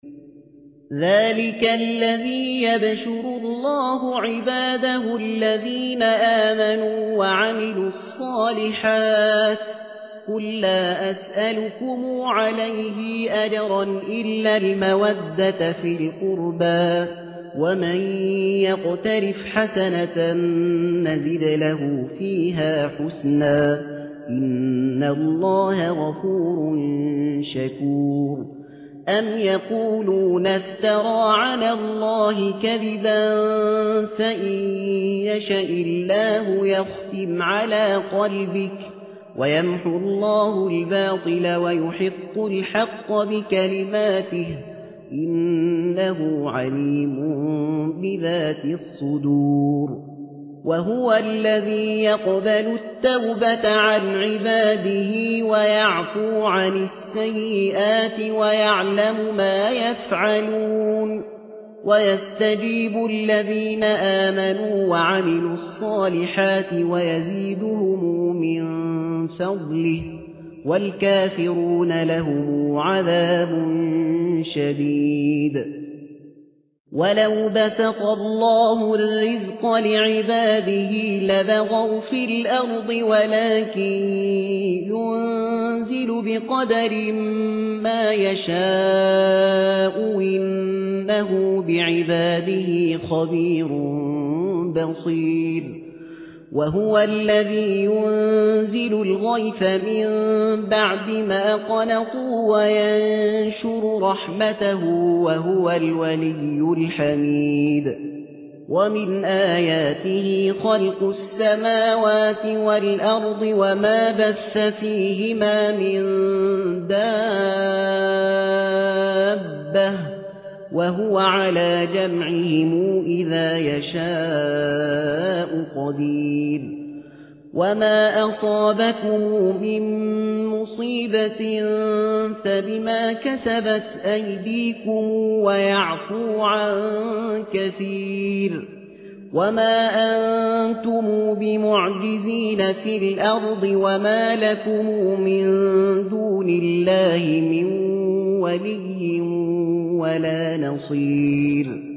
ذلك الذي يبشر الله عباده الذين آمنوا وعملوا الصالحات قل لا أسألكم عليه أجرا إلا المودة في القربى ومن يقترف حسنة نزد له فيها حسنا إن الله غفور شكور أم يقولون افترى على الله كذبا فإن يشاء الله يختم على قلبك ويمحو الله الباطل ويحق الحق بكلماته إنه عليم بذات الصدور وهو الذي يقبل التوبة عن عباده ويعفو عن السيئات ويعلم ما يفعلون ويستجيب الذين آمنوا وعملوا الصالحات ويزيدهم من فضله والكافرون لهم عذاب شديد ولو بسط الله الرزق لعباده لبغوا في الأرض ولكن ينزل بقدر ما يشاء إنه بعباده خبير بصير وهو الذي ينزل الغيث من بعد ما قنطوا وينشر رحمته وهو الولي الحميد ومن آياته خلق السماوات والأرض وما بث فيهما من دابة وهو على جمعهم إذا يشاء قدير وما أصابكم من مصيبة فبما كسبت أيديكم ويعفو عن كثير وما أنتم بمعجزين في الأرض وما لكم من دون الله من ولي ولا نصير